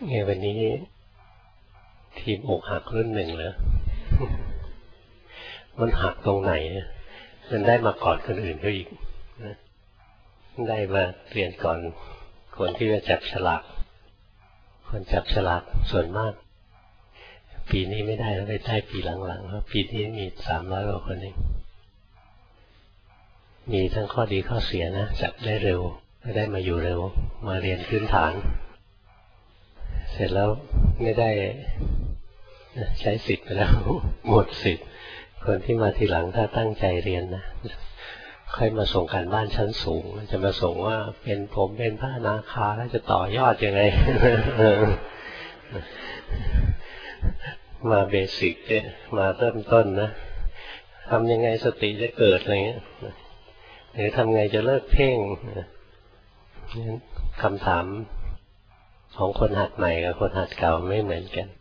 ไงวันนี้ทีมอกหักรุ่นหนึ่งเหรอมันหักตรงไหนมันได้มาก่อนคนอื่นเขาอีกนะได้มาเรียนก่อนคนที่จะจับฉลากคนจับฉลากส่วนมากปีนี้ไม่ได้แล้วไปได้ปีหลังๆเพราะปีนี้มี300 กว่าคนเองมีทั้งข้อดีข้อเสียนะจับได้เร็วได้มาอยู่เร็วมาเรียนพื้นฐานเสร็จแล้วไม่ได้ใช้สิทธิ์ไปแล้วหมดสิทธิ์คนที่มาทีหลังถ้าตั้งใจเรียนนะค่อยมาส่งการบ้านชั้นสูงจะมาส่งว่าเป็นผมเป็นพระอนาคาแล้วจะต่อยอดยังไง มาเบสิกเนี่ยมาเริ่มต้นนะทำยังไงสติจะเกิดอะไรเงี้ยหรือทำไงจะเลิกเพ่งคำถามของคนหัดใหม่กับคนหัดเก่าไม่เหมือนกัน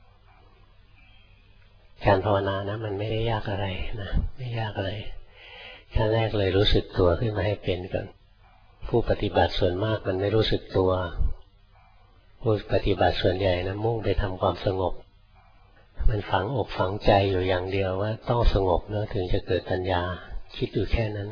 การภาวนานะมันไม่ได้ยากอะไรนะไม่ยากอะไรขั้นแรกเลยรู้สึกตัวขึ้นมาให้เป็นก่อนผู้ปฏิบัติส่วนมากมันไม่รู้สึกตัวผู้ปฏิบัติส่วนใหญ่นะมุ่งไปทำความสงบมันฝังอกฝังใจอยู่อย่างเดียวว่าต้องสงบนะถึงจะเกิดปัญญาคิดอยู่แค่นั้น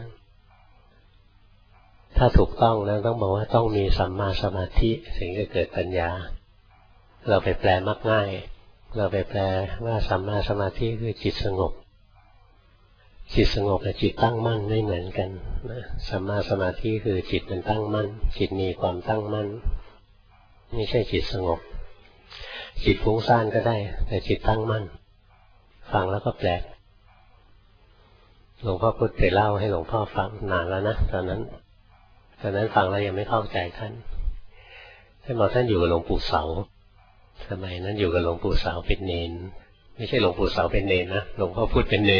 ถ้าถูกต้องนะต้องบอกว่าต้องมีสัมมาสมาธิถึงจะเกิดปัญญาเราไปแปลมักง่ายเราไปแปลว่าสัมมาสมาธิคือจิตสงบจิตสงบกับจิตตั้งมั่นไม่เหมือนกันนะสัมมาสมาธิคือจิตมันตั้งมั่นจิตมีความตั้งมั่นไม่ใช่จิตสงบจิตฟุ้งซ่านก็ได้แต่จิตตั้งมั่นฟังแล้วก็แปลกหลวงพ่อพุธเคยเล่าให้หลวงพ่อฟังนานแล้วนะตอนนั้นฟังแล้วยังไม่เข้าใจท่านบอกท่านอยู่กับหลวงปู่เสาสมัยนั้นอยู่กับหลวงปู่เสาเป็นเนนไม่ใช่หลวงปู่เสาเป็นเนนนะหลวงพ่อพุธเป็นเนน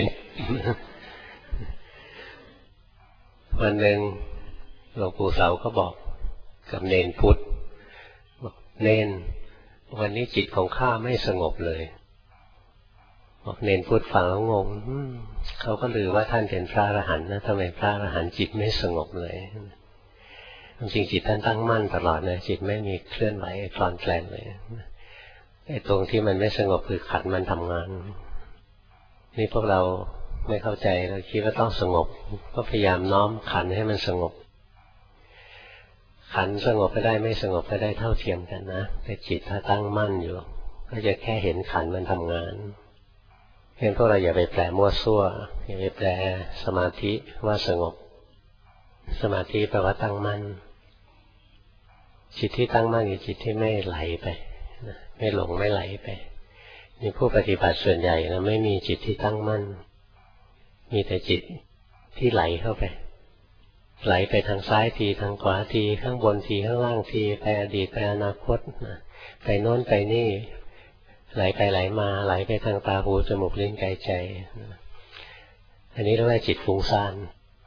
วันหนึ่งหลวงปู่เสาก็บอกกับเนนพุธบอกเนนวันนี้จิตของข้าไม่สงบเลยบอกเนนพุธฟังแล้วงงเขาก็ลือว่าท่านเป็นพระอรหันต์นะทำไมพระอรหันต์จิตไม่สงบเลยจริงจิตท่านตั้งมั่นตลอดนะจิตไม่มีเคลื่อนไหวคลอนแคลนเลยไอ้ตรงที่มันไม่สงบคือขันมันทำงานนี่พวกเราไม่เข้าใจเราคิดว่าต้องสงบก็พยายามน้อมขันให้มันสงบขันสงบก็ได้ไม่สงบก็ได้เท่าเทียมกันนะแต่จิตถ้าตั้งมั่นอยู่ก็จะแค่เห็นขันมันทำงานเพราะฉะนั้นพวกเราอย่าไปแปลมั่วซั่วอย่าไปแปลสมาธิว่าสงบสมาธิแปลว่าตั้งมั่นจิตที่ตั้งมั่นคือจิตที่ไม่ไหลไปไม่หลงไม่ไหลไปนี่ผู้ปฏิบัติส่วนใหญ่นะไม่มีจิตที่ตั้งมั่นมีแต่จิตที่ไหลเข้าไปไหลไปทางซ้ายทีทางขวาทีข้างบนทีข้างล่างทีไปอดีตไปอนาคตไปโน้นไปนี่ไหลไปไหลมาไหลไปทางตาหูจมูกลิ้นกายใจอันนี้เรียกว่าจิตฟุ้งซ่าน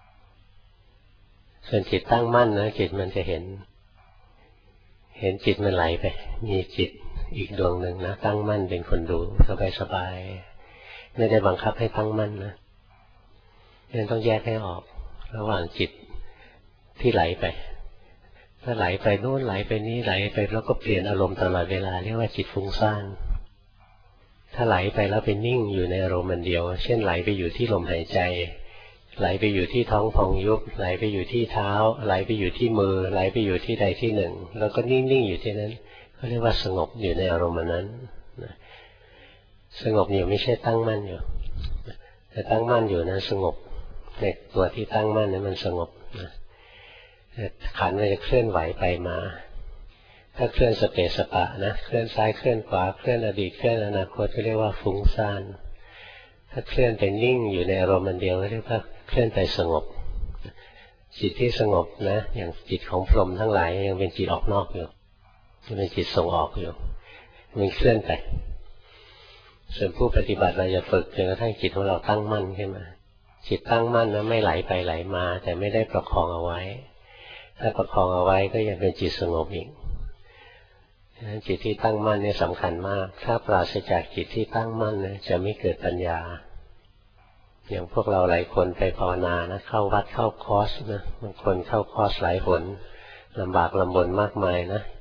ส่วนจิตตั้งมั่นนะจิตมันจะเห็นจิตมันไหลไปมีจิตอีกดวงหนึ่งนะตั้งมั่นเป็นคนดูสบายๆไม่ได้บังคับให้ตั้งมั่นนะnênต้องแยกให้ออกระหว่างจิตที่ไหลไปถ้าไหลไปโน้นไหลไปนี้ไหลไปแล้วก็เปลี่ยนอารมณ์ตลอดเวลาเรียกว่าจิตฟุ้งซ่านถ้าไหลไปแล้วไปนิ่งอยู่ในอารมณ์เดียวเช่นไหลไปอยู่ที่ลมหายใจไหลไปอยู่ที่ท้องพองยุบไหลไปอยู่ที่เท้าไหลไปอยู่ที่มือไหลไปอยู่ที่ใดที่หนึ่งแล้วก็นิ่งๆอยู่ที่นั้นเขาเรียกว่าสงบอยู่ในอารมณ์นั้นสงบอยู่ไม่ใช่ตั้งมั่นอยู่แต่ตั้งมั่นอยู่นะสงบในตัวที่ตั้งมั่นนั้นมันสงบขันมันจะเคลื่อนไหวไปมาถ้าเคลื่อนสเปสปะนะเคลื่อนซ้ายเคลื่อนขวาเคลื่อนอดีตเคลื่อนอนาคตก็เรียกว่าฟุ้งซ่านถ้าเคลื่อนไปนิ่งอยู่ในอารมณ์เดียวก็เรียกว่าเคลื่อนไปสงบจิตที่สงบนะอย่างจิตของพรหมทั้งหลายยังเป็นจิตออกนอกอยู่ยังเป็นจิตส่งออกอยู่มันเคลื่อนไปส่วนผู้ปฏิบัติเราจะฝึกจนกระทั่งจิตของเราตั้งมั่นขึ้นมาจิตตั้งมั่นนะไม่ไหลไปไหลมาแต่ไม่ได้ประคองเอาไว้ถ้าประคองเอาไว้ก็ยังเป็นจิตสงบอีกฉะนั้นจิตที่ตั้งมั่นนี่สำคัญมากถ้าปราศจากจิตที่ตั้งมั่นนะจะไม่เกิดปัญญาอย่างพวกเราหลายคนไปภาวนานะเข้าวัดเข้าคอร์สนะบางคนเข้าคอร์สหลายหนลำบากลำบนมากมายนะ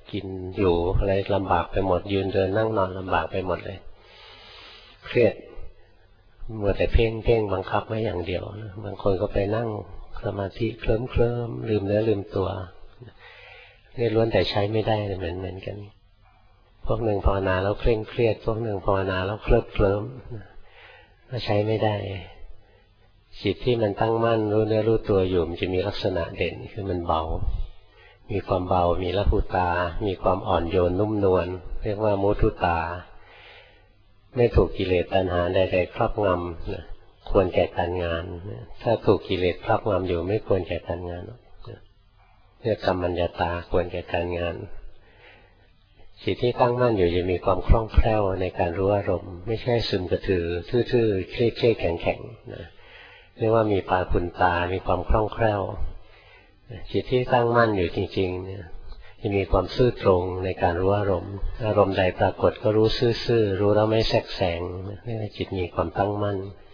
กินอยู่อะไรลำบากไปหมดยืนเดินนั่งนอนลำบากไปหมดเลยเครียดมัวแต่เพ่งบังคับไว้อย่างเดียวบางคนก็ไปนั่งสมาธิเคลิ้มลืมเนื้อลืมตัวนี่ล้วนแต่ใช้ไม่ได้เหมือนกันพวกหนึ่งภาวนาแล้วเคร่งเครียดพวกหนึ่งภาวนาแล้วเคลิ้มก็ใช้ไม่ได้จิตที่มันตั้งมั่นรู้เนื้อรู้ตัวอยู่มันจะมีลักษณะเด่นคือมันเบามีความเบามีละหุตามีความอ่อนโยนนุ่มนวลเรียกว่ามุทุตาไม่ถูกกิเลสตัณหาใดๆครอบงำควรแก่การงานถ้าถูกกิเลสครอบงำอยู่ไม่ควรแก่การงานเรียกกัมมัญญาตาควรแก่การงานจิตที่ตั้งมั่นอยู่จะมีความคล่องแคล่วในการรู้อารมณ์ไม่ใช่ซึมกระถือทื่อๆเครียดแข็งเรียกว่ามีปาปุณตามีความคล่องแคล่วจิตที่ตั้งมั่นอยู่จริงๆเนี่ยจะมีความซื่อตรงในการรู้อารมณ์ใดปรากฏก็รู้ซื่อๆรู้แล้วไม่แทรกแซงนี่จิตมีความตั้งมั่น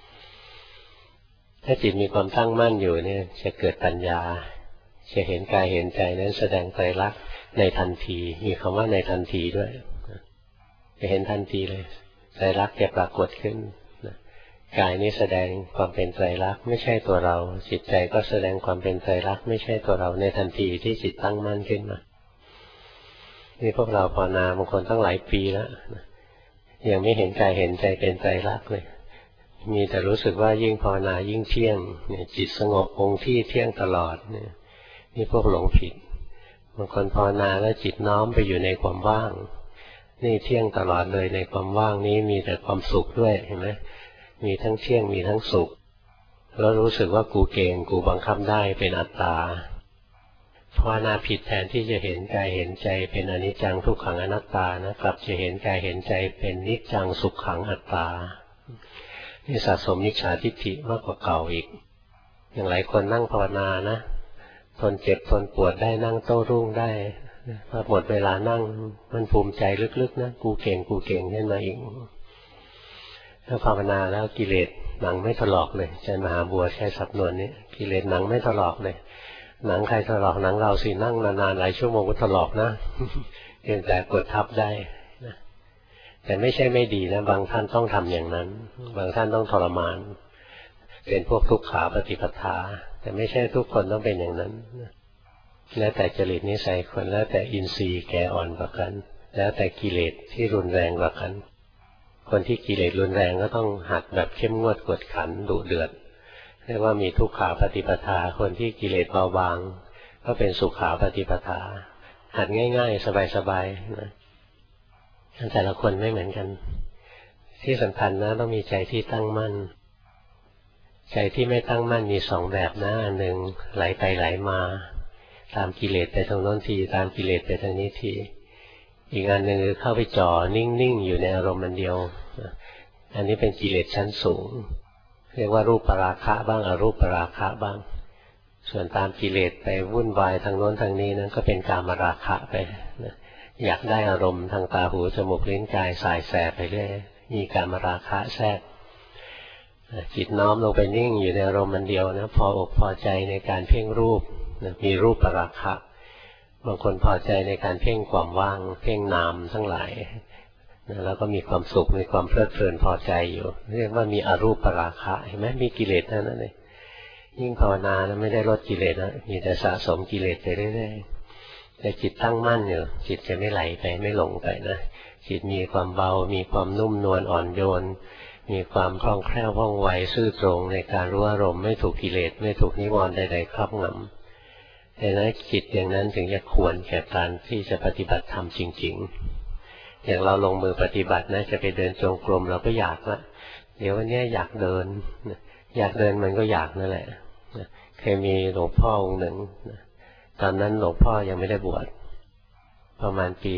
ถ้าจิตมีความตั้งมั่นอยู่เนี่ยจะเกิดปัญญาจะเห็นกายเห็นใจนั้นแสดงไตรลักษณ์ในทันทีมีคำว่าในทันทีด้วยจะเห็นทันทีเลยไตรลักษณ์จะปรากฏขึ้นกายนี้แสดงความเป็นไตรลักษณ์ไม่ใช่ตัวเราจิตใจก็แสดงความเป็นไตรลักษณ์ไม่ใช่ตัวเราในทันทีที่จิตตั้งมั่นขึ้นมานี่พวกเราภาวนาบางคนตั้งหลายปีแล้วยังไม่เห็นกายเห็นใจเป็นไตรลักษณ์เลยมีแต่รู้สึกว่ายิ่งภาวนายิ่งเที่ยงจิตสงบคงที่เที่ยงตลอดนี่พวกหลงผิดบางคนภาวนาแล้วจิตน้อมไปอยู่ในความว่างนี่เที่ยงตลอดเลยในความว่างนี้มีแต่ความสุขด้วยเห็นไหมมีทั้งเที่ยงมีทั้งสุขแล้วรู้สึกว่ากูเก่งกูบังคับได้เป็นอัตตาภาวนาผิดแทนที่จะเห็นกายเห็นใจเป็นอนิจจังทุกขังอนัตตานะกลับจะเห็นกายเห็นใจเป็นนิจจังสุขขังอัตตานี่สะสมมิจฉาทิฏฐิมากกว่าเก่าอีกอย่างหลายคนนั่งภาวนานะทนเจ็บทนปวดได้นั่งโต้รุ่งได้พอหมดเวลานั่งมันภูมิใจลึกๆนะกูเก่งขึ้นมาอีกถ้าภาวนาแล้วกิเลสหนังไม่ถลอกเลยอาจารย์มหาบัวใช้สำนวนนี้กิเลสหนังไม่ถลอกเลยหนังใครถลอกหนังเราสินั่งนานๆหลายชั่วโมงก็ถลอกนะเพียงแต่กดทับได้นะแต่ไม่ใช่ไม่ดีนะบางท่านต้องทำอย่างนั้นบางท่านต้องทรมานเป็นพวกทุกขาปฏิปทาแต่ไม่ใช่ทุกคนต้องเป็นอย่างนั้นแล้วแต่จริตนิสัยคนแล้วแต่อินทรีย์แก่อ่อนกว่ากันแล้วแต่กิเลสที่รุนแรงกว่ากันคนที่กิเลสรุนแรงก็ต้องหัดแบบเข้มงวดกวดขันดุเดือดเรียกว่ามีทุกขาปฏิปทาคนที่กิเลสเบาบางก็เป็นสุขาปฏิปทาหัดง่ายๆสบายๆนะแต่ละคนไม่เหมือนกันที่สำคัญนะต้องมีใจที่ตั้งมั่นใจที่ไม่ตั้งมั่นมีสองแบบนะอันหนึ่งไหลไปไหลมาตามกิเลสไปทางโน้นทีตามกิเลสไปทางนี้ทีอีกอันหนึ่งคือเข้าไปจ่อนิ่งๆอยู่ในอารมณ์มันเดียวอันนี้เป็นกิเลสชั้นสูงเรียกว่ารูปราคะบ้างอรูปราคะบ้างส่วนตามกิเลสไปวุ่นวายทางโน้นทางนี้นั้นก็เป็นกามราคะไปอยากได้อารมณ์ทางตาหูจมูกลิ้นกายสายแสบไปเรื่อยมีกามราคะแทรกจิตน้อมลงไปนิ่งอยู่ในอารมณ์มันเดียวนะพออกพอใจในการเพ่งรูปมีรูปราคะบางคนพอใจในการเพ่งความว่างเพ่งนามทั้งหลายแล้วก็มีความสุขมีความเพลิดเพลินพอใจอยู่เรียกว่ามีอรูปราคะเห็นไหมมีกิเลสเท่านั้นเลยยิ่งภาวนานะไม่ได้ลดกิเลสนะมีแต่สะสมกิเลสไปเรื่อยๆแต่จิตตั้งมั่นอยู่จิตจะไม่ไหลไปไม่หลงไปนะจิตมีความเบามีความนุ่มนวลอ่อนโยนมีความคล่องแคล่วว่องไวซื่อตรงในการรู้อารมณ์ไม่ถูกกิเลสไม่ถูกนิวรณ์ใดๆครอบงำแต่นั้นจิตอย่างนั้นถึงจะควรแก่การที่จะปฏิบัติธรรมจริงๆอย่างเราลงมือปฏิบัตินะจะไปเดินจงกรมเราก็อยากละเดี๋ยววันนี้อยากเดินมันก็อยากนั่นแหละเคยมีหลวงพ่อองค์หนึ่งตอนนั้นหลวงพ่อยังไม่ได้บวชประมาณปี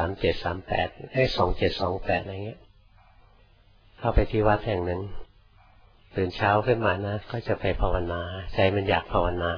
2728อะไรเงี้ยเข้าไปที่วัดแห่งหนึ่งตื่นเช้าขึ้นมานะก็จะไปภาวนาใจมันอยากภาวนา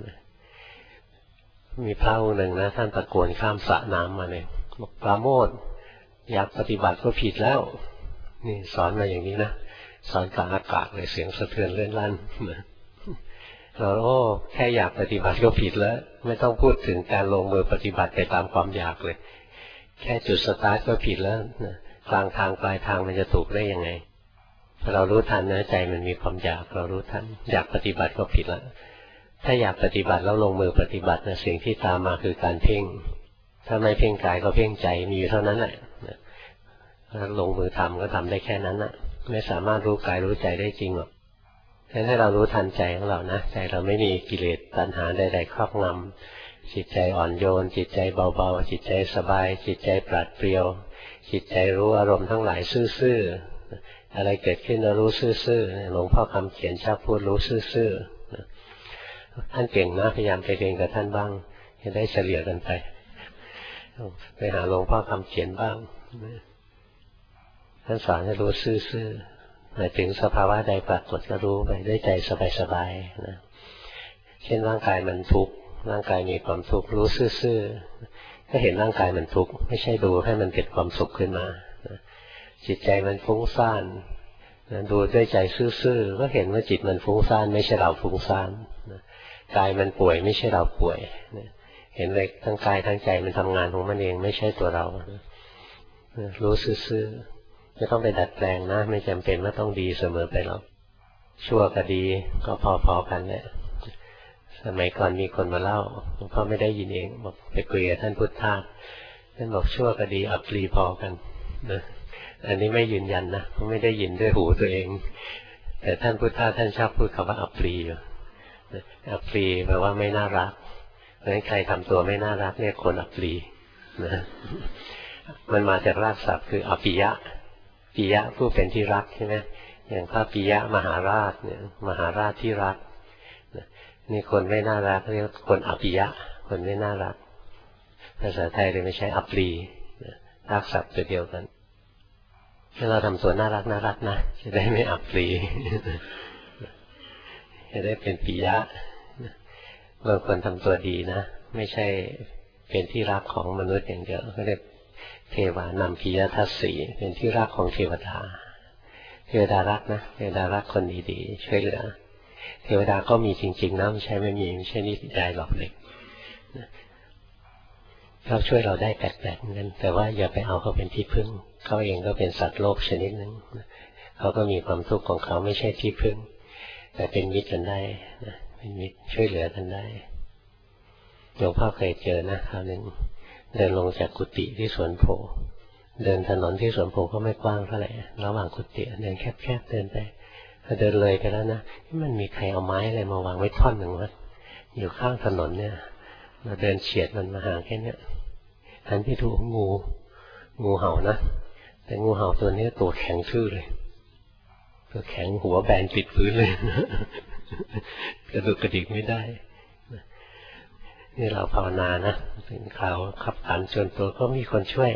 มีพระองค์หนึ่งนะท่านตะโกนข้ามสระน้ำมาเลยบอกปราโมทย์อยากปฏิบัติก็ผิดแล้วนี่สอนมาอย่างนี้นะสอนกลางอากาศเลยเสียงสะเทือนเลื่อนลั่นโอ้แค่อยากปฏิบัติก็ผิดแล้วไม่ต้องพูดถึงการลงมือปฏิบัติไปตามความอยากเลยแค่จุดสตาร์ทก็ผิดแล้วกลางทางปลายทางมันจะถูกได้ยังไงพอเรารู้ทันนะใจมันมีความอยากเรารู้ทันอยากปฏิบัติก็ผิดแล้วถ้าอยากปฏิบัติแล้วลงมือปฏิบัตินะสิ่งที่ตามมาคือการเพ่งถ้าไม่เพ่งกายก็เพ่งใจมีอยู่เท่านั้นแหละลงมือทำก็ทำได้แค่นั้นนะไม่สามารถรู้กายรู้ใจได้จริงหรอกให้เรารู้ทันใจของเรานะใจเราไม่มีกิเลสตัณหาใดๆครอบงำจิตใจอ่อนโยนจิตใจเบาๆจิตใจสบายจิตใจปราดเปรียวจิตใจรู้อารมณ์ทั้งหลายซื่อๆอะไรเกิดขึ้นเรารู้ซื่อๆหลวงพ่อคำเขียนชอบพูดรู้ซื่อๆท่านเก่งนะพยายามไปเรียนกับท่านบ้างจะได้เฉลี่ยกันไปหาหลวงพ่อคำเขียนบ้างท่านสอนให้รู้ซื่อๆหมายถึงสภาวะใดปรากฏก็รู้ไปด้วยใจสบายๆนะเช่นร่างกายมันทุกข์ร่างกายมีความทุกข์รู้ซื่อๆก็เห็นร่างกายมันทุกข์ไม่ใช่ดูให้มันเกิดความสุขขึ้นมาจิตใจมันฟุ้งซ่านดูด้วยใจซื่อๆก็เห็นว่าจิตมันฟุ้งซ่านไม่ใช่เราฟุ้งซ่านกายมันป่วยไม่ใช่เราป่วยเห็นเลยทั้งกายทั้งใจมันทำงานของมันเองไม่ใช่ตัวเรารู้ซื่อๆไม่ต้องไปดัดแปลงนะไม่จำเป็นว่าต้องดีเสมอไปหรอกชั่วกับดีก็พอๆกันแหละสมัยก่อนมีคนมาเล่าหลวงพ่อไม่ได้ยินเองบอกไปคุยกับท่านพุทธาท่านบอกชั่วกับดีอัปรีพอกันนะอันนี้ไม่ยืนยันนะไม่ได้ยินด้วยหูตัวเองแต่ท่านพุทธาท่านชอบพูดคำว่าอัปรีอยู่อัปรีแปลว่าไม่น่ารักเพราะฉะนั้นใครทำตัวไม่น่ารักเนี่ยคนอัปรีนะมันมาจากรากศัพท์คืออปิยะปิยะผู้เป็นที่รักใช่ไหมอย่างพระปิยะมหาราชเนี่ยมหาราชที่รักนี่คนไม่น่ารักเรียกคนอปิยะคนไม่น่ารักภาษาไทยเลยไม่ใช่อัปรีรากศัพท์ตัวเดียวกันถ้าเราทำตัวน่ารักนะจะได้ไม่อัปรีจะได้เป็นปิยะบางคนทำตัวดีนะไม่ใช่เป็นที่รักของมนุษย์อย่างเดียวก็เรียกเทวานำปิยทัสสีเป็นที่รักของเทวดาเทวดารักนะเทวดารักคนดีๆช่วยเหลือเทวดาก็มีจริงๆนะไม่ใช่ไม่มีไม่ใช่นิสัยหลอกเด็กเขาช่วยเราได้แปลกๆเหมือนกันแต่ว่าอย่าไปเอาเขาเป็นที่พึ่งเขาเองก็เป็นสัตว์โลกชนิดหนึ่งเขาก็มีความทุกข์ของเขาไม่ใช่ที่พึ่งแต่เป็นมิตรกันได้นะเป็นมิตรช่วยเหลือกันได้หลวงพ่อเคยเจอนะคราวหนึ่งเดินลงจากกุฏิที่สวนโพเดินถนนที่สวนโพก็ไม่กว้างเท่าไหร่ระหว่างกุฏิเดินแคบๆเดินไปพอเดินเลยไปแล้วนะมันมีใครเอาไม้อะไรมาวางไว้ท่อนหนึ่งวะอยู่ข้างถนนเนี่ยเราเดินเฉียดมันมาห่างแค่นี้หันไปดูงูเห่านะแต่งูเห่าตัวนี้ตัวแข็งทื่อเลยตัวแข็งหัวแบนปิดพื้นเลยกระดุกกระดิกไม่ได้นี่เราภาวนานะถึงข่าวขับขันจนตัวก็มีคนช่วย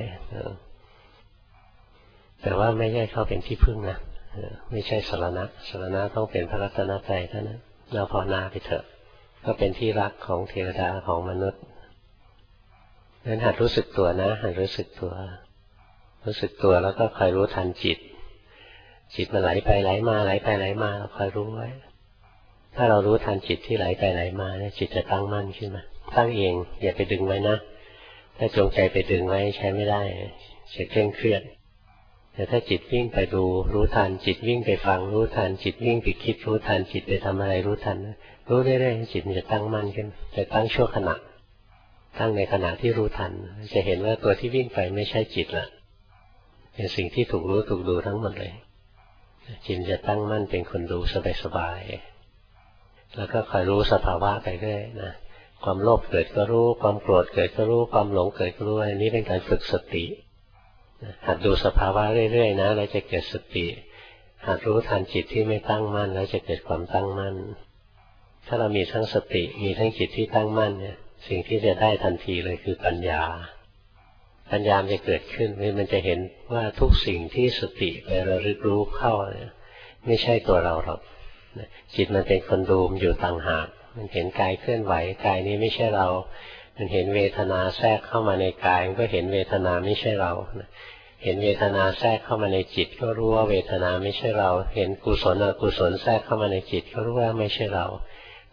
แต่ว่าไม่ใช่เขาเป็นที่พึ่งนะไม่ใช่สรณะต้องเป็นพระรัตนตรัยเท่านั้นเราภาวนาไปเถอะก็เป็นที่รักของเทวดาของมนุษย์นั้นหัดรู้สึกตัวนะหัดรู้สึกตัวแล้วก็คอยรู้ทันจิตมันไหลไปไหลมาไหลไปไหลมาเราคอยรู้ไว้ถ้าเรารู้ทันจิตที่ไหลไปไหลมาเนี่ยจิตจะตั้งมั่นขึ้นมาตั้งเองอย่าไปดึงไว้นะถ้าจงใจไปดึงไว้ใช้ไม่ได้จะเคร่งเครียดแต่ถ้าจิตวิ่งไปดูรู้ทันจิตวิ่งไปฟังรู้ทันจิตวิ่งไปคิดรู้ทันจิตไปทำอะไรรู้ทันรู้เรื่อยๆจิตมันจะตั้งมั่นขึ้นจะตั้งชั่วขณะตั้งในขณะที่รู้ทันจะเห็นว่าตัวที่วิ่งไปไม่ใช่จิตละเป็นสิ่งที่ถูกรู้ถูกดูทั้งหมดเลยจิตจะตั้งมั่นเป็นคนดูสบายๆแล้วก็คอยรู้สภาวะไปเรื่อยนะความโลภเกิดก็รู้ความโกรธเกิดก็รู้ความหลงเกิดก็รู้อันนี้เป็นการฝึกสติหัดดูสภาวะเรื่อยๆนะแล้วจะเกิดสติหัดรู้ทันจิตที่ไม่ตั้งมั่นแล้วจะเกิดความตั้งมั่นถ้าเรามีทั้งสติมีทั้งจิตที่ตั้งมั่นเนี่ยสิ่งที่จะได้ทันทีเลยคือปัญญามันจะเกิดขึ้นมันจะเห็นว่าทุกสิ่งที่สติไประลึกรู้เข้าเนี่ยไม่ใช่ตัวเราหรอกจิตมันเป็นคนดูมอยู่ต่างหากมันเห็นกายเคลื่อนไหวกายนี้ไม่ใช่เรามันเห็นเวทนาแทรกเข้ามาในกายมันก็เห็นเวทนาไม่ใช่เราเห็นเวทนาแทรกเข้ามาในจิตก็รู้ว่าเวทนาไม่ใช่เราเห็นกุศลอกุศลแทรกเข้ามาในจิตก็รู้ว่าไม่ใช่เรา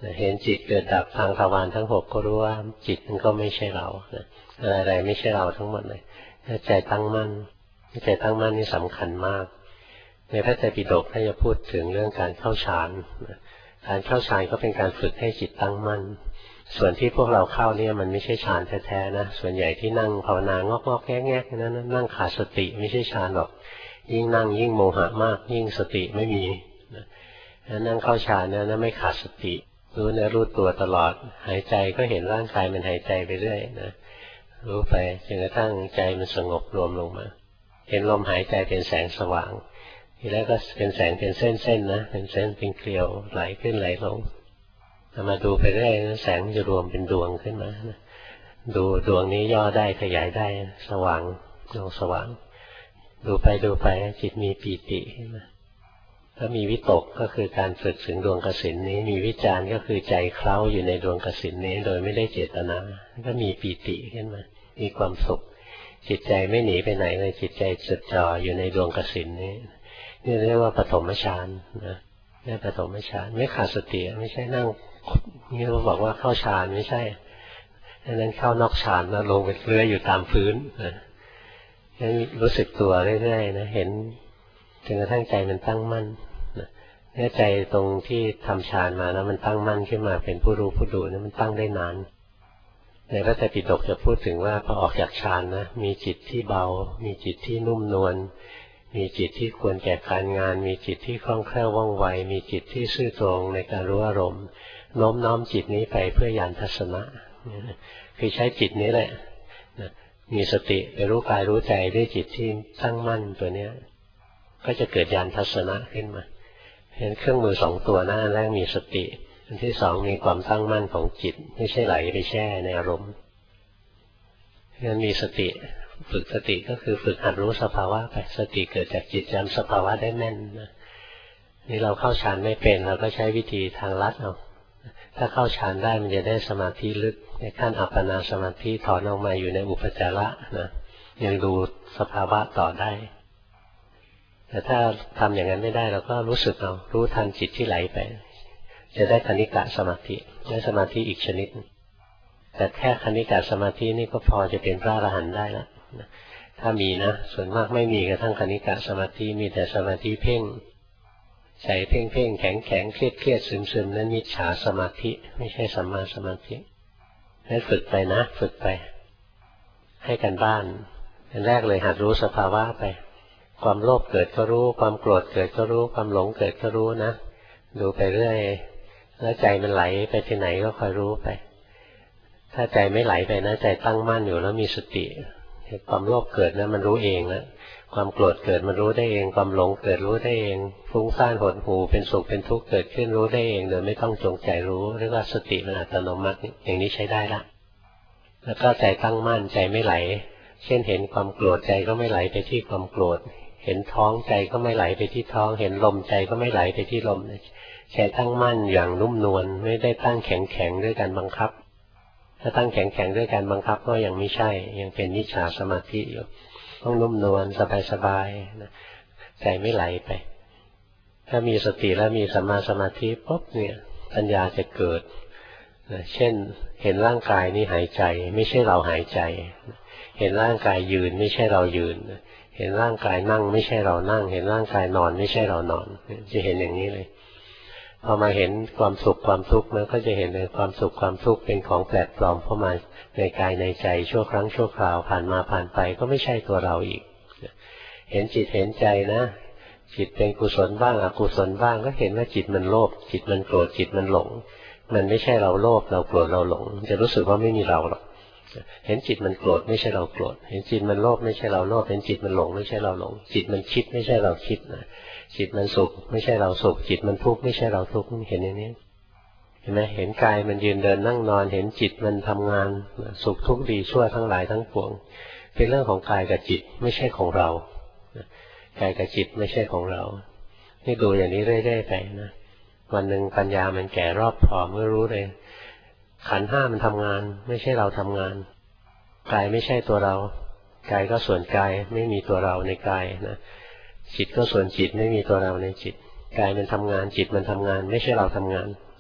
เห็นจิตเกิดดับทางทวารทั้ง6ก็รู้ว่าจิตมันก็ไม่ใช่เราอะไรไม่ใช่เราทั้งหมดเลยใจตั้งมั่นใจตั้งมั่นนี่สำคัญมากในพระไตรปิฎกท่านจะพูดถึงเรื่องการเข้าฌานการเข้าฌานก็เป็นการฝึกให้จิตตั้งมั่นส่วนที่พวกเราเข้าเนี่ยมันไม่ใช่ฌานแท้ๆนะส่วนใหญ่ที่นั่งภาวนางอกๆแงกๆนั้นนั่งขาดสติไม่ใช่ฌานหรอกยิ่งนั่งยิ่งโมหะมากยิ่งสติไม่มีนั่งเข้าฌานนั้นไม่ขาดสติรู้เนื้อรู้ตัวตลอดหายใจก็เห็นร่างกายมันหายใจไปเรื่อยนะรู้ไปจนกระทั่งใจมันสงบรวมลงมาเห็นลมหายใจเป็นแสงสว่างทีแรกก็เป็นแสงเป็นเส้นๆนะเป็นเส้นเป็นเกลียวไหลขึ้นไหลลงมาดูไปเรื่อยแสงจะรวมเป็นดวงขึ้นมาดูดวงนี้ย่อได้ขยายได้สว่างดวงสว่างดูไปจิตมีปีติขึ้นมาถ้ามีวิตกก็คือการฝึกถึงดวงกสิณนี้มีวิจารณ์ก็คือใจเคล้าอยู่ในดวงกสิณนี้โดยไม่ได้เจตนาก็มีปีติขึ้นมามีความสุขจิตใจไม่หนีไปไหนเลยจิตใจจดจ่ออยู่ในดวงกสิณนี้นี่เรียกว่าปฐมฌานนะนี่ปฐมฌานไม่ขาดสติไม่ใช่นั่งนี่เราบอกว่าเข้าฌานไม่ใช่ดังนั้นเข้านอกฌานแล้วลงไปเลื้อยอยู่ตามพื้นนั้นรู้สึกตัวเรื่อยๆนะเห็นจนกระทั่งใจมันตั้งมั่นเนี่ยใจตรงที่ทำฌานมาแล้วมันตั้งมั่นขึ้นมาเป็นผู้รู้ผู้ดูนี่มันตั้งได้นานในพระไตรปิฎกจะพูดถึงว่าพอออกจากฌานนะมีจิตที่เบามีจิตที่นุ่มนวลมีจิตที่ควรแก่การงานมีจิตที่คล่องแคล่วว่องไวมีจิตที่ซื่อตรงในการรู้อารมณ์โน้มน้อมจิตนี้ไปเพื่อญาณทัศนะคือใช้จิตนี้แหละมีสติไปรู้กายรู้ใจด้วยจิตที่ตั้งมั่นตัวเนี้ยก็จะเกิดญาณทัศนะขึ้นมาเห็นเครื่องมือ2ตัวนะอันแรกมีสติอันที่2มีความตั้งมั่นของจิตไม่ใช่ไหลไปแช่ในอารมณ์งั้นมีสติฝึกสติก็คือฝึกหัดรู้สภาวะไปสติเกิดจากจิตจำสภาวะได้แม่นนะนี่เราเข้าฌานไม่เป็นเราก็ใช้วิธีทางลัดเอาถ้าเข้าฌานได้มันจะได้สมาธิลึกในขั้นอัปปนาสมาธิถอนออกมาอยู่ในอุปจาระนะยังดูสภาวะต่อได้แต่ถ้าทำอย่างนั้นไม่ได้เราก็รู้สึกเอารู้ทันจิตที่ไหลไปจะได้คณิกะสมาธิได้สมาธิอีกชนิดแต่แค่คณิกะสมาธินี่ก็พอจะเป็นพระอรหันต์ได้แล้วถ้ามีนะส่วนมากไม่มีกระทั่งคณิกะสมาธิมีแต่สมาธิเพ่งใจเพ่งแข็งเครียดซึมนั่นมิจฉาสมาธิไม่ใช่สัมมาสมาธิให้ฝึกไปนะฝึกไปให้กันบ้านอันแรกเลยหัดรู้สภาวะไปความโลภเกิดก็รู้ความโกรธเกิดก็รู้ความหลงเกิดก็รู้นะดูไปเรื่อยแล้วใจมันไหลไปที่ไหนก็คอยรู้ไปถ้าใจไม่ไหลไปนะใจตั้งมั่นอยู่แล้วมีสติความโลภเกิดนะมันรู้เองนะความโกรธเกิดมันรู้ได้เองความหลงเกิดรู้ได้เองฟุ้งซ่านหดหู่เป็นสุขเป็นทุกข์เกิดขึ้นรู้ได้เองโดยไม่ต้องจงใจรู้เรียกว่าสติมันอัตโนมัติอย่างนี้ใช้ได้ละแล้วก็ใจตั้งมั่นใจไม่ไหลเช่นเห็นความโกรธใจก็ไม่ไหลไปที่ความโกรธเห็นท้องใจก็ไม่ไหลไปที่ท้องเห็นลมใจก็ไม่ไหลไปที่ลมใจตั้งมั่นอย่างนุ่มนวลไม่ได้ตั้งแข็งด้วยการบังคับถ้าตั้งแข็งด้วยการบังคับก็ยังไม่ใช่ยังเป็นมิจฉาสมาธิอยู่ต้องนุ่มนวลสบายใจไม่ไหลไปถ้ามีสติแล้วมีสัมมาสมาธิปุ๊บเนี่ยปัญญาจะเกิดเช่นเห็นร่างกายนี้หายใจไม่ใช่เราหายใจเห็นร่างกายยืนไม่ใช่เรายืนเห็นร่างกายนั่งไม่ใช่เรานั่งเห็นร่างกายนอนไม่ใช่เรานอนจะเห็นอย่างนี้เลยพอมาเห็นความสุขความทุกข์แล้วก็จะเห็นในความสุขความทุกข์เป็นของแปลกปลอมเข้ามาในกายในใจชั่วครั้งชั่วคราวผ่านมาผ่านไปก็ไม่ใช่ตัวเราอีกเห็นจิตเห็นใจนะจิตเป็นกุศลบ้างอกุศลบ้างก็เห็นว่าจิตมันโลภจิตมันโกรธจิตมันหลงมันไม่ใช่เราโลภเราโกรธเราหลงจะรู้สึกว่าไม่มีเราหรอกเห็นจิตมันโกรธไม่ใช่เราโกรธเห็นจิตมันโลภไม่ใช่เราโลภเห็นจิตมันหลงไม่ใช่เราหลงจิตมันคิดไม่ใช่เราคิดนะจิตมันสุขไม่ใช่เราสุขจิตมันทุกข์ไม่ใช่เราทุกข์เห็นอย่างนี้เห็นไหมเห็นกายมันยืนเดินนั่งนอนเห็นจิตมันทำงานสุขทุกข์ดีชั่วทั้งหลายทั้งปวงเป็นเรื่องของกายกับจิตไม่ใช่ของเรากายกับจิตไม่ใช่ของเรานี่ดูอย่างนี้เรื่อยๆไปนะวันหนึ่งปัญญามันแก่รอบพอเมื่อรู้เลยขันธ์ห้ามันทำงานไม่ใช่เราทำงานกายไม่ใช่ตัวเรากายก็ส่วนกายไม่มีตัวเราในกายนะจิตก็ส่วนจิตไม่มีตัวเราในจิตกายมันทำงานจิตมันทำงานไม่ใช่เราทำงาน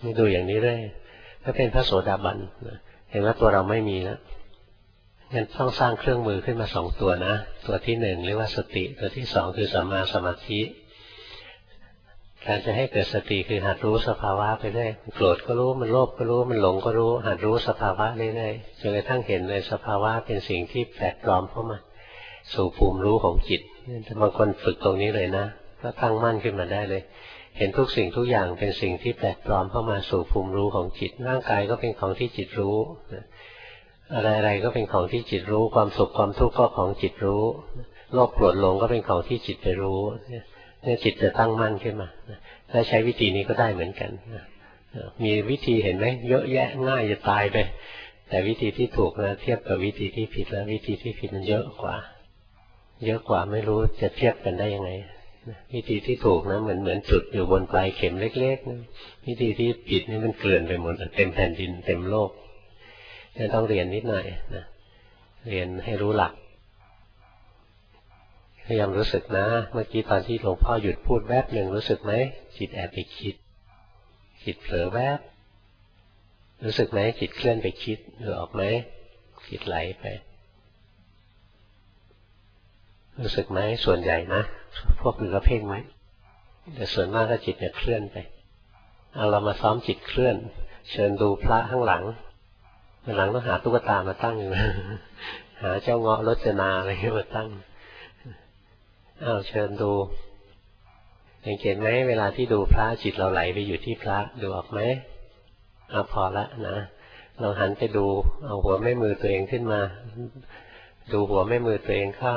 นี่ดูอย่างนี้เรื่อยถ้าเป็นพระโสดาบันเห็นว่าตัวเราไม่มีแล้วงั้นต้องสร้างเครื่องมือขึ้นมา2 ตัวนะตัวที่1เรียกว่าสติตัวที่2คือสัมมาสมาธิการจะให้เกิดสติคือหัดรู้สภาวะไปเรื่อยโกรธก็รู้มันโลภก็รู้มันหลงก็รู้หัดรู้สภาวะเรื่อยๆจนกระทั่งเห็นเลยสภาวะเป็นสิ่งที่แปลกปลอมเข้ามาสู่ภูมิรู้ของจิตบางคนฝึกตรงนี้เลยนะก็ตั้งมั่นขึ้นมาได้เลยเห็นทุกสิ่งทุกอย่างเป็นสิ่งที่แปลกปลอมเข้ามาสู่ภูมิรู้ของจิตร่างกายก็เป็นของที่จิตรู้อะไรๆก็เป็นของที่จิตรู้ความสุขความทุกข์ก็ของจิตรู้โลภโกรธหลงก็เป็นของที่จิตไปรู้เนี่ยจิตจะตั้งมั่นขึ้นมาถ้าใช้วิธีนี้ก็ได้เหมือนกันมีวิธีเห็นไหมเยอะแยะง่ายจะตายไปแต่วิธีที่ถูกนะเทียบกับวิธีที่ผิดแล้ววิธีที่ผิดมันเยอะกว่าไม่รู้จะเทียบกันได้ยังไงวิธีที่ถูกนะเหมือนจุดอยู่บนปลายเข็มเล็กๆนะวิธีที่ผิดนี่มันเกลื่อนไปหมดเต็มแผ่นดินเต็มโลกจะต้องเรียนนิดหน่อยนะเรียนให้รู้หลักพยายามรู้สึกนะเมื่อกี้ตอนที่หลวงพ่อหยุดพูดแวบหนึ่งรู้สึกไหมจิตแอบไปคิดจิตเผลอแวบรู้สึกไหมจิตเคลื่อนไปคิดหรือออกไหมจิตไหลไปรู้สึกไหมส่วนใหญ่นะพวกอื่นก็เพ่งไหมแต่ส่วนมากก็จิตเนี่ยเคลื่อนไปเอาเรามาซ้อมจิตเคลื่อนเชิญดูพระข้างหลังต้องหาตุ๊กตามาตั้งอยู่หาเจ้าเงาะรจนาอะไรมาตั้งเชิญดูสังเกตไหมเวลาที่ดูพระจิตเราไหลไปอยู่ที่พระดูออกไหมพอละนะเราหันไปดูเอาหัวแม่มือตัวเองขึ้นมาดูหัวแม่มือตัวเองเข้า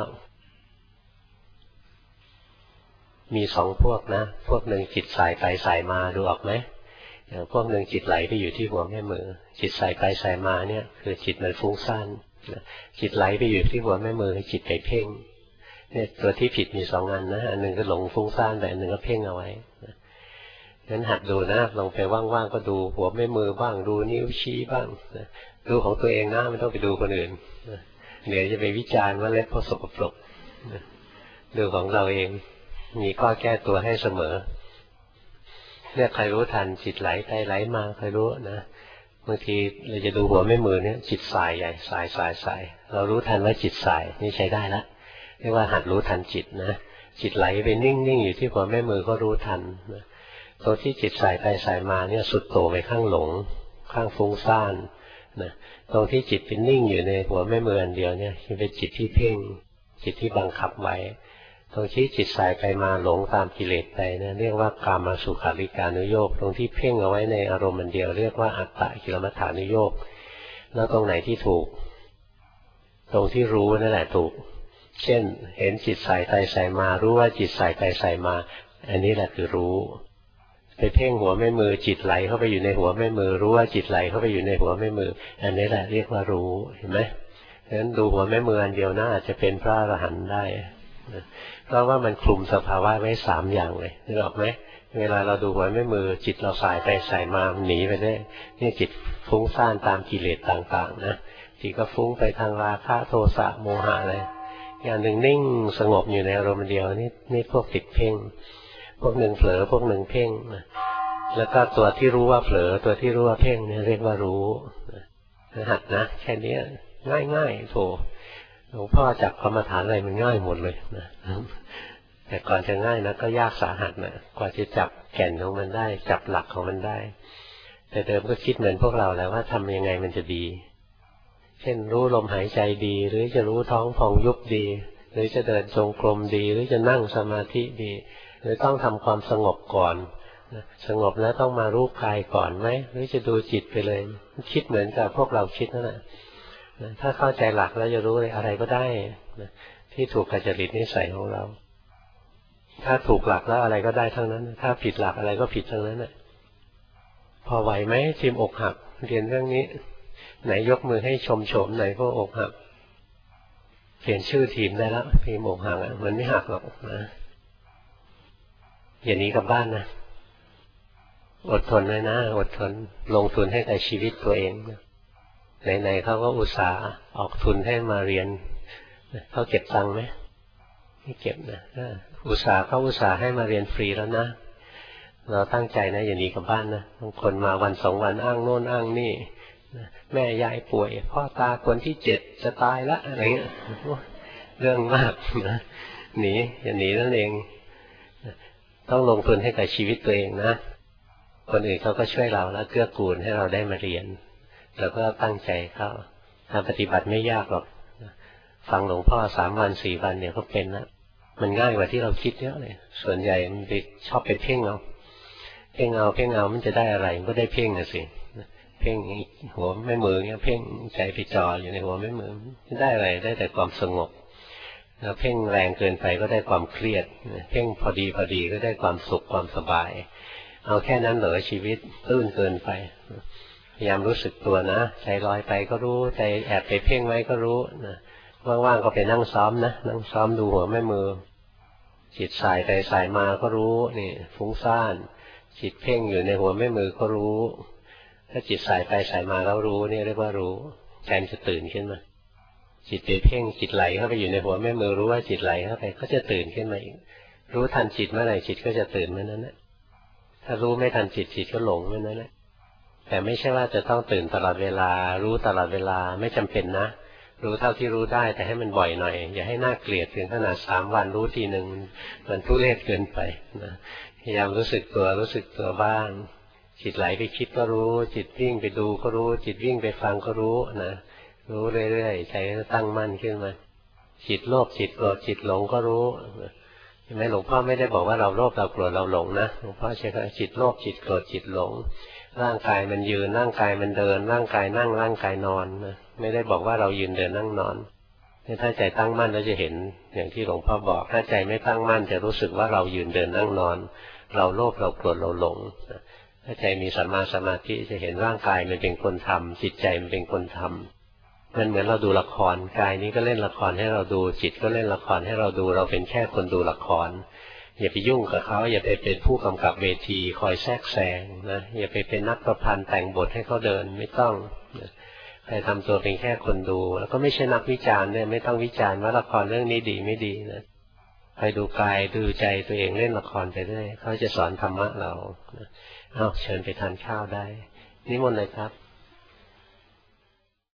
มี2 พวกนะพวกหนึ่งจิตสายไปสายมาดูออกไหมอย่างพวกหนึ่งจิตไหลไปอยู่ที่หัวแม่มือจิตสายไปสายมาเนี่ยคือจิตมันฟุ้งซ่านจิตไหลไปอยู่ที่หัวแม่มือจิตไปเพ่งเนี่ยตัวที่ผิดมี2 อันนะอันหนึ่งก็หลงฟุ้งซ่านแต่อันหนึ่งก็เพ่งเอาไว้งั้นหัดดูนะลองไปว่างๆก็ดูหัวแม่มือบ้างดูนิ้วชี้บ้างดูของตัวเองนะไม่ต้องไปดูคนอื่นเดี๋ยวจะไปวิจารณ์ว่าเล็บพอสกปรกดูของเราเองมีข้อแก้ตัวให้เสมอเนี่ยใครรู้ทันจิตไหลไปไหลมาใครรู้นะบางทีเราจะดูหัวแม่มือเนี่ยจิตสายใหญ่สายเรารู้ทันว่าจิตสายนี่ใช้ได้ละเรียกว่าหัดรู้ทันจิตนะจิตไหลไปนิ่งๆอยู่ที่หัวแม่มือก็รู้ทันนะตัวที่จิตสายไปสายมาเนี่ยสุดโต่งไปข้างหลงข้างฟุ้งซ่านนะตรงที่จิตเป็นนิ่งอยู่ในหัวแม่มืออันเดียวเนี่ยเป็นจิตที่เพ่งจิตที่บังคับไว้ตรงที่จิตสายไปมาหลงตามกิเลสไปเนี่ยเรียกว่ากามสุขาริการุโยคตรงที่เพ่งเอาไว้ในอารมณ์อันเดียวเรียกว่าอัตตกิลมัฏฐานุโยคแล้วตรงไหนที่ถูกตรงที่รู้นั่นแหละถูกเช่นเห็นจิตสายไปสายมารู้ว่าจิตสายไปสายมาอันนี้แหละคือรู้ไปเพ่งหัวแม่มือจิตไหลเข้าไปอยู่ในหัวแม่มือรู้ว่าจิตไหลเข้าไปอยู่ในหัวแม่มืออันนี้แหละเรียกว่ารู้เห็นไหมฉะนั้นดูหัวแม่มืออันเดียวน่าจะเป็นพระอรหันต์ได้เพราะว่ามันคลุมสภาวะไว้3 อย่างเลยนึกออกไหมเวลาเราดูหัวแม่มือจิตเราสายไปสายมาหนีไปได้นี่จิตฟุ้งซ่านตามกิเลสต่างๆนะจิตก็ฟุ้งไปทางราคะโทสะโมหะอะไรอย่างหนึ่งนิ่งสงบอยู่ในอารมณ์เดียวนี่พวกติดเพ่งพวกหนึ่งเผลอพวกหนึ่งเพ่งแล้วก็ตัวที่รู้ว่าเผลอตัวที่รู้ว่าเพ่งเนี่ยเรียกว่ารู้หัดนะแค่นี้ง่ายๆโถหลวงพ่อจับกรรมฐานอะไรมันง่ายหมดเลยนะแต่ก่อนจะง่ายนะก็ยากสาหัสนะกว่าจะจับแก่นของมันได้จับหลักของมันได้แต่เดิมก็คิดเหมือนพวกเราแล้วว่าทำยังไงมันจะดีเช่นรู้ลมหายใจดีหรือจะรู้ท้องพองยุบดีหรือจะเดินจงกรมดีหรือจะนั่งสมาธิดีหรือต้องทำความสงบก่อนสงบแล้วต้องมารู้กายก่อนไหมหรือจะดูจิตไปเลยคิดเหมือนกับพวกเราคิดนั่นแหละถ้าเข้าใจหลักแล้วจะรู้เลยอะไรก็ได้ที่ถูกกับจริตนิสัยของเราถ้าถูกหลักแล้วอะไรก็ได้ทั้งนั้นถ้าผิดหลักอะไรก็ผิดทั้งนั้นพอไหวไหมทีมอกหักเรียนเรื่องนี้ไหนยกมือให้ชมโฉมไหนพวกอกหักเปลี่ยนชื่อทีมได้แล้วทีมอกหักมันไม่หักหรอกนะอย่างนี้กับบ้านนะอดทนเลยนะอดทนลงทุนให้กับชีวิตตัวเองไหนๆเขาก็อุตส่าห์ออกทุนให้มาเรียนเขาเก็บตังค์ไหมไม่เก็บนะอุตส่าห์ให้มาเรียนฟรีแล้วนะเราตั้งใจนะอย่าหนีกลับบ้านนะบางคนมาวัน2 วันอ้างโน่นอ้างนี่แม่ยายป่วยพ่อตาคนที่7จะตายละอะไรเงี้ยเรื่องมากนะหนีอย่าหนีนั่นเองต้องลงทุนให้กับชีวิตตัวเองนะคนอื่นเขาก็ช่วยเราแล้วเกื้อกูลให้เราได้มาเรียนแล้วก็ตั้งใจเข้าการปฏิบัติไม่ยากหรอกฟังหลวงพ่อ3 วัน4 วันเนี่ยก็เป็นนะมันง่ายกว่าที่เราคิดเยอะเลยส่วนใหญ่มันชอบไปเพ่งเอามันจะได้อะไรมันก็ได้เพ่งนะสิเพ่งหัวแม่มือเนี่ยเพ่งใจไปจ่ออยู่ในหัวแม่มือไม่ได้อะไรได้แต่ความสงบแล้วเพ่งแรงเกินไปก็ได้ความเครียดเพ่งพอดีก็ได้ความสุขความสบายเอาแค่นั้นเหรอชีวิตตื้นเกินไปพยายามรู้สึกตัวนะใจลอยไปก็รู้ใจแอบไปเพ่งไว้ก็รู้นะว่างๆก็ไปนั่งซ้อมนะนั่งซ้อมดูหัวแม่มือจิตสายไปสายมาก็รู้นี่ฟุ้งซ่านจิตเพ่งอยู่ในหัวแม่มือก็รู้ถ้าจิตสายไปสายมาแล้วรู้นี่เรียกว่ารู้ใจมันจะตื่นขึ้นมาจิตไปเพ่งจิตไหลเข้าไปอยู่ในหัวแม่มือรู้ว่าจิตไหลเข้าไปก็จะตื่นขึ้นมาอีกรู้ทันจิตเมื่อไหร่จิตก็จะตื่นเมื่อนั้นนะถ้ารู้ไม่ทันจิตจิตก็หลงเมื่อนั้นแหละแต่ไม่ใช่ว่าจะต้องตื่นตลอดเวลารู้ตลอดเวลาไม่จำเป็นนะรู้เท่าที่รู้ได้แต่ให้มันบ่อยหน่อยอย่าให้น่าเกลียดถึงขนาด3 วันรู้ทีหนึ่งมันทุเรศเกินไปนะพยายามรู้สึกตัวบ้างจิตไหลไปคิดก็รู้จิตวิ่งไปดูก็รู้จิตวิ่งไปฟังก็รู้นะรู้เรื่อยๆใจก็ตั้งมั่นขึ้นมาจิตโลภจิตโกรธจิตหลงก็รู้ใช่ไหมหลวงพ่อไม่ได้บอกว่าเราโลภเราโกรธเราหลงนะหลวงพ่อใช้คำว่าจิตโลภจิตโกรธจิตหลงร่างกายมันยืนร่างกายมันเดินร่างกายนั่งร่างกายนอนนะไม่ได้บอกว่าเรายืนเดินนั่งนอนถ้าใจตั้งมั่นแล้วจะเห็นอย่างที่หลวงพ่อบอกถ้าใจไม่ตั้งมั่นจะรู้สึกว่าเรายืนเดินนั่งนอนเราโลภเราโกรธเราหลงถ้าใจมีสัมมาสมาธิจะเห็นร่างกายมันเป็นคนทำจิตใจมันเป็นคนทำมันเหมือนเราดูละครกายนี้ก็เล่นละครให้เราดูจิตก็เล่นละครให้เราดูเราเป็นแค่คนดูละครอย่าไปยุ่งกับเขาอย่าไปเป็นผู้กำกับเวทีคอยแทรกแซงนะอย่าไปเป็นนักประพันธ์แต่งบทให้เขาเดินไม่ต้องใครทำตัวเป็นแค่คนดูแล้วก็ไม่ใช่นักวิจารณ์เนี่ยไม่ต้องวิจารณ์ว่าละครเรื่องนี้ดีไม่ดีนะใครดูกายดูใจตัวเองเล่นละครไปเรื่อยเขาจะสอนธรรมะเราเอ้าเชิญไปทานข้าวได้นิมนต์เลยครับ